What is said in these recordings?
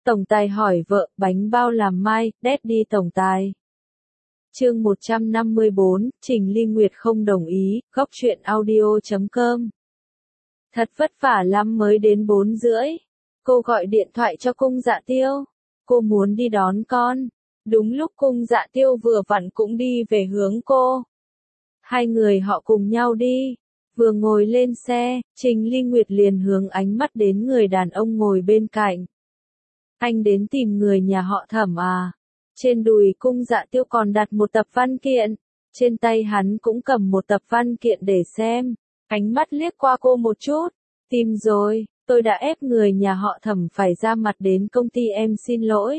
Tổng tài hỏi vợ, bánh bao làm mai, Daddy tổng tài. Chương 154, Trình Ly Nguyệt không đồng ý, góc truyện audio.com. Thật vất vả lắm mới đến 4 rưỡi. Cô gọi điện thoại cho Cung Dạ Tiêu. Cô muốn đi đón con. Đúng lúc Cung Dạ Tiêu vừa vặn cũng đi về hướng cô. Hai người họ cùng nhau đi. Vừa ngồi lên xe, Trình Ly Nguyệt liền hướng ánh mắt đến người đàn ông ngồi bên cạnh. Anh đến tìm người nhà họ Thẩm à? Trên đùi Cung Dạ Tiêu còn đặt một tập văn kiện. Trên tay hắn cũng cầm một tập văn kiện để xem. Ánh mắt liếc qua cô một chút. Tìm rồi, tôi đã ép người nhà họ Thẩm phải ra mặt đến công ty em xin lỗi.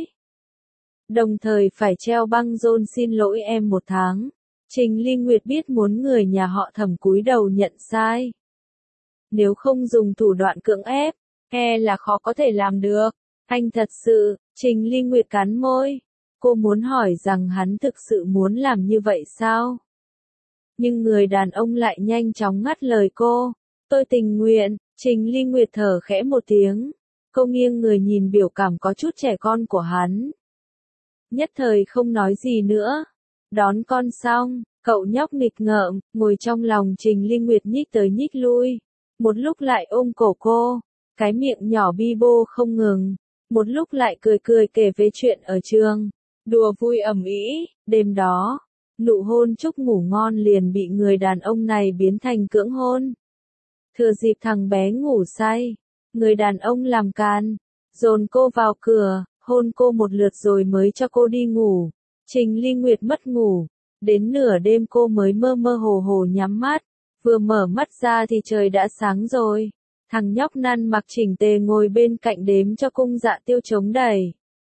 Đồng thời phải treo băng rôn xin lỗi em 1 tháng. Trình Ly Nguyệt biết muốn người nhà họ Thẩm cúi đầu nhận sai. Nếu không dùng thủ đoạn cưỡng ép, e là khó có thể làm được. Anh thật sự, Trình Ly Nguyệt cắn môi. Cô muốn hỏi rằng hắn thực sự muốn làm như vậy sao? Nhưng người đàn ông lại nhanh chóng ngắt lời cô. Tôi tình nguyện. Trình Ly Nguyệt thở khẽ một tiếng. Cô nghiêng người nhìn biểu cảm có chút trẻ con của hắn. Nhất thời không nói gì nữa. Đón con xong, cậu nhóc nghịch ngợm, ngồi trong lòng Trình Ly Nguyệt nhích tới nhích lui. Một lúc lại ôm cổ cô, cái miệng nhỏ bi bô không ngừng. Một lúc lại cười cười kể về chuyện ở trường. Đùa vui ầm ĩ, đêm đó, nụ hôn chúc ngủ ngon liền bị người đàn ông này biến thành cưỡng hôn. Thừa dịp thằng bé ngủ say, người đàn ông làm càn, dồn cô vào cửa, hôn cô một lượt rồi mới cho cô đi ngủ. Trình Ly Nguyệt mất ngủ, đến nửa đêm cô mới mơ mơ hồ hồ nhắm mắt, vừa mở mắt ra thì trời đã sáng rồi. Thằng nhóc năn mặc chỉnh tề ngồi bên cạnh đếm cho Cung Dạ Tiêu chống đẩy.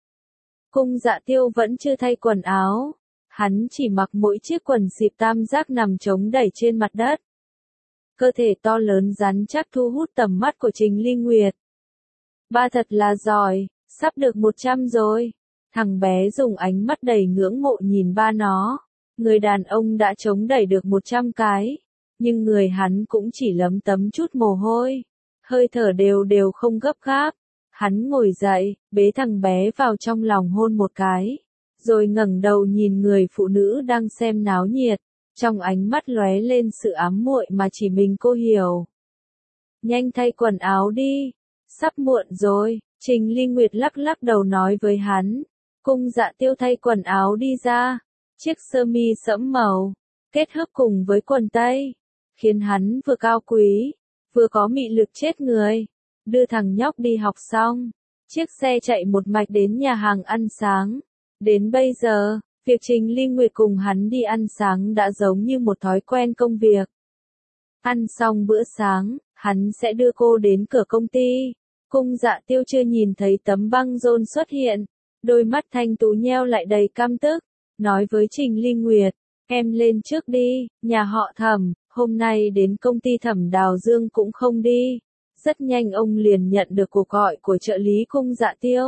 Cung Dạ Tiêu vẫn chưa thay quần áo, hắn chỉ mặc mỗi chiếc quần xịp tam giác nằm chống đẩy trên mặt đất. Cơ thể to lớn rắn chắc thu hút tầm mắt của Trình Ly Nguyệt. Ba thật là giỏi, sắp được 100 rồi. Thằng bé dùng ánh mắt đầy ngưỡng mộ nhìn ba nó. Người đàn ông đã chống đẩy được 100 cái, nhưng người hắn cũng chỉ lấm tấm chút mồ hôi. Hơi thở đều đều không gấp gáp. Hắn ngồi dậy, bế thằng bé vào trong lòng hôn một cái, rồi ngẩng đầu nhìn người phụ nữ đang xem náo nhiệt, trong ánh mắt lóe lên sự ám muội mà chỉ mình cô hiểu. Nhanh thay quần áo đi, sắp muộn rồi, Trình Ly Nguyệt lắc lắc đầu nói với hắn. Cung Dạ Tiêu thay quần áo đi ra, chiếc sơ mi sẫm màu, kết hợp cùng với quần tây, khiến hắn vừa cao quý, vừa có mị lực chết người. Đưa thằng nhóc đi học xong, chiếc xe chạy một mạch đến nhà hàng ăn sáng. Đến bây giờ, việc Trình Ly Nguyệt cùng hắn đi ăn sáng đã giống như một thói quen công việc. Ăn xong bữa sáng, hắn sẽ đưa cô đến cửa công ty. Cung Dạ Tiêu chưa nhìn thấy tấm băng rôn xuất hiện, đôi mắt thanh tú nheo lại đầy căm tức, nói với Trình Ly Nguyệt, em lên trước đi, nhà họ Thẩm, hôm nay đến công ty Thẩm Đào Dương cũng không đi. Rất nhanh ông liền nhận được cuộc gọi của trợ lý Cung Dạ Tiêu.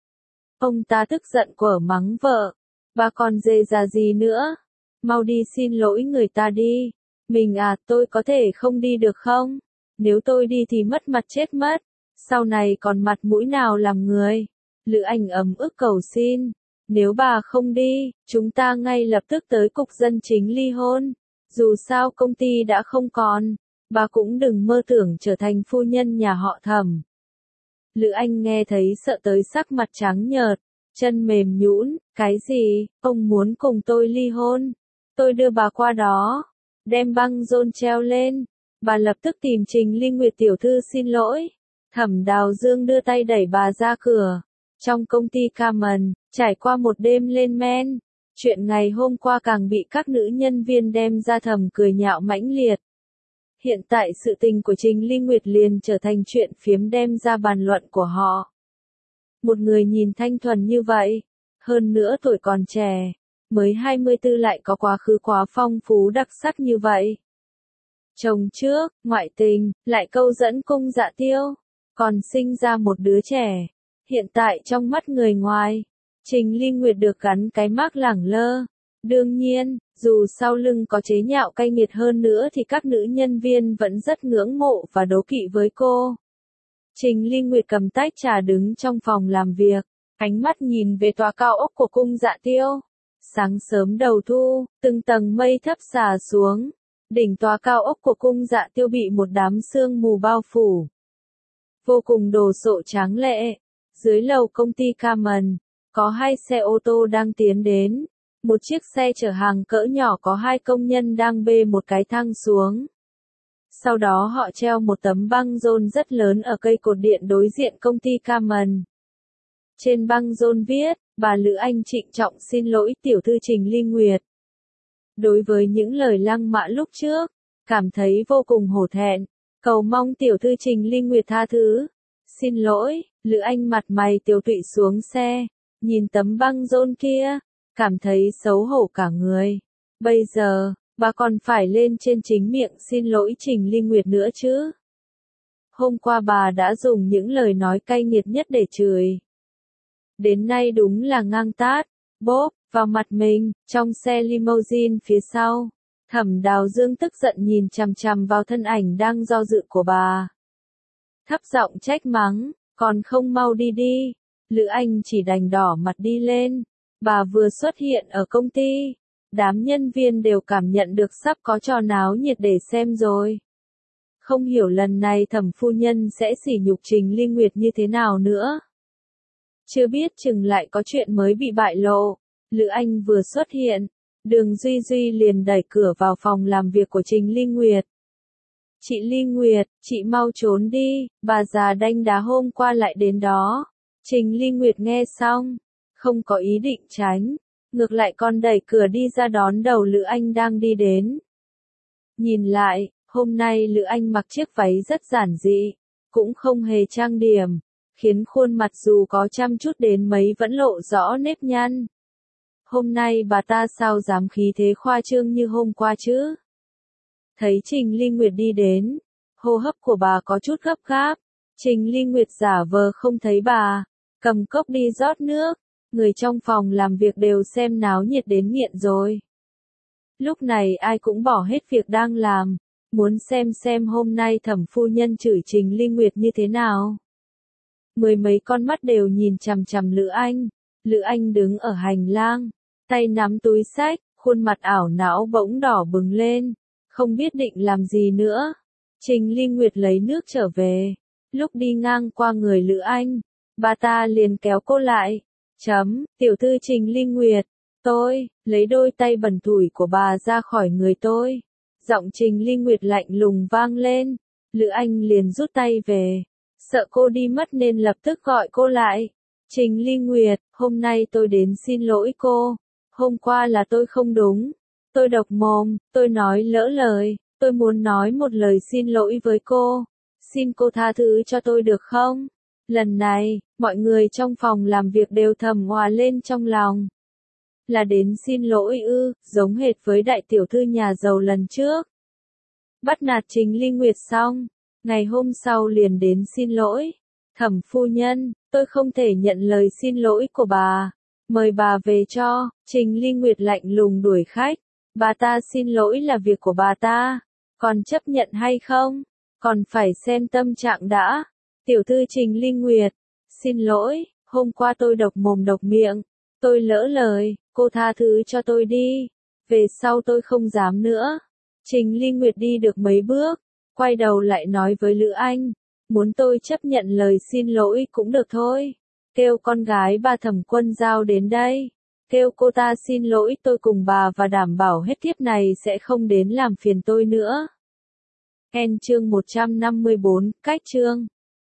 Ông ta tức giận quở mắng vợ, bà còn dề già gì nữa, mau đi xin lỗi người ta đi. Mình à, tôi có thể không đi được không? Nếu tôi đi thì mất mặt chết mất, sau này còn mặt mũi nào làm người? Lữ Anh ấm ức cầu xin, nếu bà không đi, chúng ta ngay lập tức tới cục dân chính ly hôn. Dù sao công ty đã không còn, bà cũng đừng mơ tưởng trở thành phu nhân nhà họ Thẩm. Lữ Anh nghe thấy sợ tới sắc mặt trắng nhợt, chân mềm nhũn, cái gì, ông muốn cùng tôi ly hôn? Tôi đưa bà qua đó, đem băng rôn treo lên, bà lập tức tìm Trình Ly Nguyệt tiểu thư xin lỗi. Thẩm Đào Dương đưa tay đẩy bà ra cửa. Trong công ty Carmen, trải qua một đêm lên men, chuyện ngày hôm qua càng bị các nữ nhân viên đem ra thầm cười nhạo mãnh liệt. Hiện tại sự tình của Trình Ly Nguyệt liền trở thành chuyện phiếm đem ra bàn luận của họ. Một người nhìn thanh thuần như vậy, hơn nữa tuổi còn trẻ, mới 24 lại có quá khứ quá phong phú đặc sắc như vậy. Chồng trước, ngoại tình, lại câu dẫn Cung Dạ Tiêu, còn sinh ra một đứa trẻ. Hiện tại trong mắt người ngoài, Trình Ly Nguyệt được gắn cái mác lẳng lơ. Đương nhiên, dù sau lưng có chế nhạo cay nghiệt hơn nữa thì các nữ nhân viên vẫn rất ngưỡng mộ và đố kỵ với cô. Trình Ly Nguyệt cầm tách trà đứng trong phòng làm việc, Ánh mắt nhìn về tòa cao ốc của cung Dạ Tiêu. Sáng sớm đầu thu, từng tầng mây thấp xả xuống. Đỉnh tòa cao ốc của cung Dạ Tiêu bị một đám sương mù bao phủ. Vô cùng đồ sộ tráng lệ. Dưới lầu công ty Carmen, có 2 xe ô tô đang tiến đến. Một chiếc xe chở hàng cỡ nhỏ có 2 công nhân đang bê một cái thang xuống. Sau đó họ treo một tấm băng rôn rất lớn ở cây cột điện đối diện công ty Carmen. Trên băng rôn viết, bà Lữ Anh trịnh trọng xin lỗi tiểu thư Trình Ly Nguyệt. Đối với những lời lăng mạ lúc trước, cảm thấy vô cùng hổ thẹn, cầu mong tiểu thư Trình Ly Nguyệt tha thứ. Xin lỗi, Lữ Anh mặt mày tiều tụy xuống xe, nhìn tấm băng rôn kia, cảm thấy xấu hổ cả người. Bây giờ, bà còn phải lên trên chính miệng xin lỗi Trình Ly Nguyệt nữa chứ. Hôm qua bà đã dùng những lời nói cay nghiệt nhất để chửi. Đến nay đúng là ngang tát, bốp, vào mặt mình, trong xe limousine phía sau. Thẩm Đào Dương tức giận nhìn chằm chằm vào thân ảnh đang do dự của bà. Thấp giọng trách mắng, còn không mau đi đi. Lữ Anh chỉ đành đỏ mặt đi lên. Bà vừa xuất hiện ở công ty. Đám nhân viên đều cảm nhận được sắp có trò náo nhiệt để xem rồi. Không hiểu lần này thẩm phu nhân sẽ sỉ nhục Trình Ly Nguyệt như thế nào nữa. Chưa biết chừng lại có chuyện mới bị bại lộ. Lữ Anh vừa xuất hiện, Đường Duy Duy liền đẩy cửa vào phòng làm việc của Trình Ly Nguyệt. Chị Ly Nguyệt, chị mau trốn đi, bà già đanh đá hôm qua lại đến đó. Trình Ly Nguyệt nghe xong, không có ý định tránh, ngược lại còn đẩy cửa đi ra đón đầu Lữ Anh đang đi đến. Nhìn lại, hôm nay Lữ Anh mặc chiếc váy rất giản dị, cũng không hề trang điểm, khiến khuôn mặt dù có chăm chút đến mấy vẫn lộ rõ nếp nhăn. Hôm nay bà ta sao dám khí thế khoa trương như hôm qua chứ? Thấy Trình Ly Nguyệt đi đến, hô hấp của bà có chút gấp gáp. Trình Ly Nguyệt giả vờ không thấy bà, cầm cốc đi rót nước. Người trong phòng làm việc đều xem náo nhiệt đến nghiện rồi. Lúc này ai cũng bỏ hết việc đang làm, muốn xem hôm nay thẩm phu nhân chửi Trình Ly Nguyệt như thế nào. Mười mấy con mắt đều nhìn chằm chằm Lữ Anh. Lữ Anh đứng ở hành lang, tay nắm túi xách, khuôn mặt ảo não bỗng đỏ bừng lên, không biết định làm gì nữa. Trình Ly Nguyệt lấy nước trở về, lúc đi ngang qua người Lữ Anh, bà ta liền kéo cô lại. Tiểu thư Trình Ly Nguyệt, tôi, lấy đôi tay bẩn thủi của bà ra khỏi người tôi. Giọng Trình Ly Nguyệt lạnh lùng vang lên, Lữ Anh liền rút tay về, sợ cô đi mất nên lập tức gọi cô lại. Trình Ly Nguyệt, hôm nay tôi đến xin lỗi cô, hôm qua là tôi không đúng, tôi độc mồm, tôi nói lỡ lời, tôi muốn nói một lời xin lỗi với cô, xin cô tha thứ cho tôi được không? Lần này, mọi người trong phòng làm việc đều thầm òa lên trong lòng. Là đến xin lỗi ư, giống hệt với đại tiểu thư nhà giàu lần trước. Bắt nạt Trình Ly Nguyệt xong, ngày hôm sau liền đến xin lỗi. Thẩm phu nhân, tôi không thể nhận lời xin lỗi của bà. Mời bà về cho. Trình Ly Nguyệt lạnh lùng đuổi khách. Bà ta xin lỗi là việc của bà ta. Còn chấp nhận hay không? Còn phải xem tâm trạng đã. Tiểu thư Trình Ly Nguyệt, xin lỗi, hôm qua tôi độc mồm độc miệng, tôi lỡ lời, cô tha thứ cho tôi đi, về sau tôi không dám nữa. Trình Ly Nguyệt đi được mấy bước, quay đầu lại nói với Lữ Anh, muốn tôi chấp nhận lời xin lỗi cũng được thôi, kêu con gái bà Thẩm Quân Giao đến đây, kêu cô ta xin lỗi tôi cùng bà và đảm bảo hết kiếp này sẽ không đến làm phiền tôi nữa. Chương 154, cách chương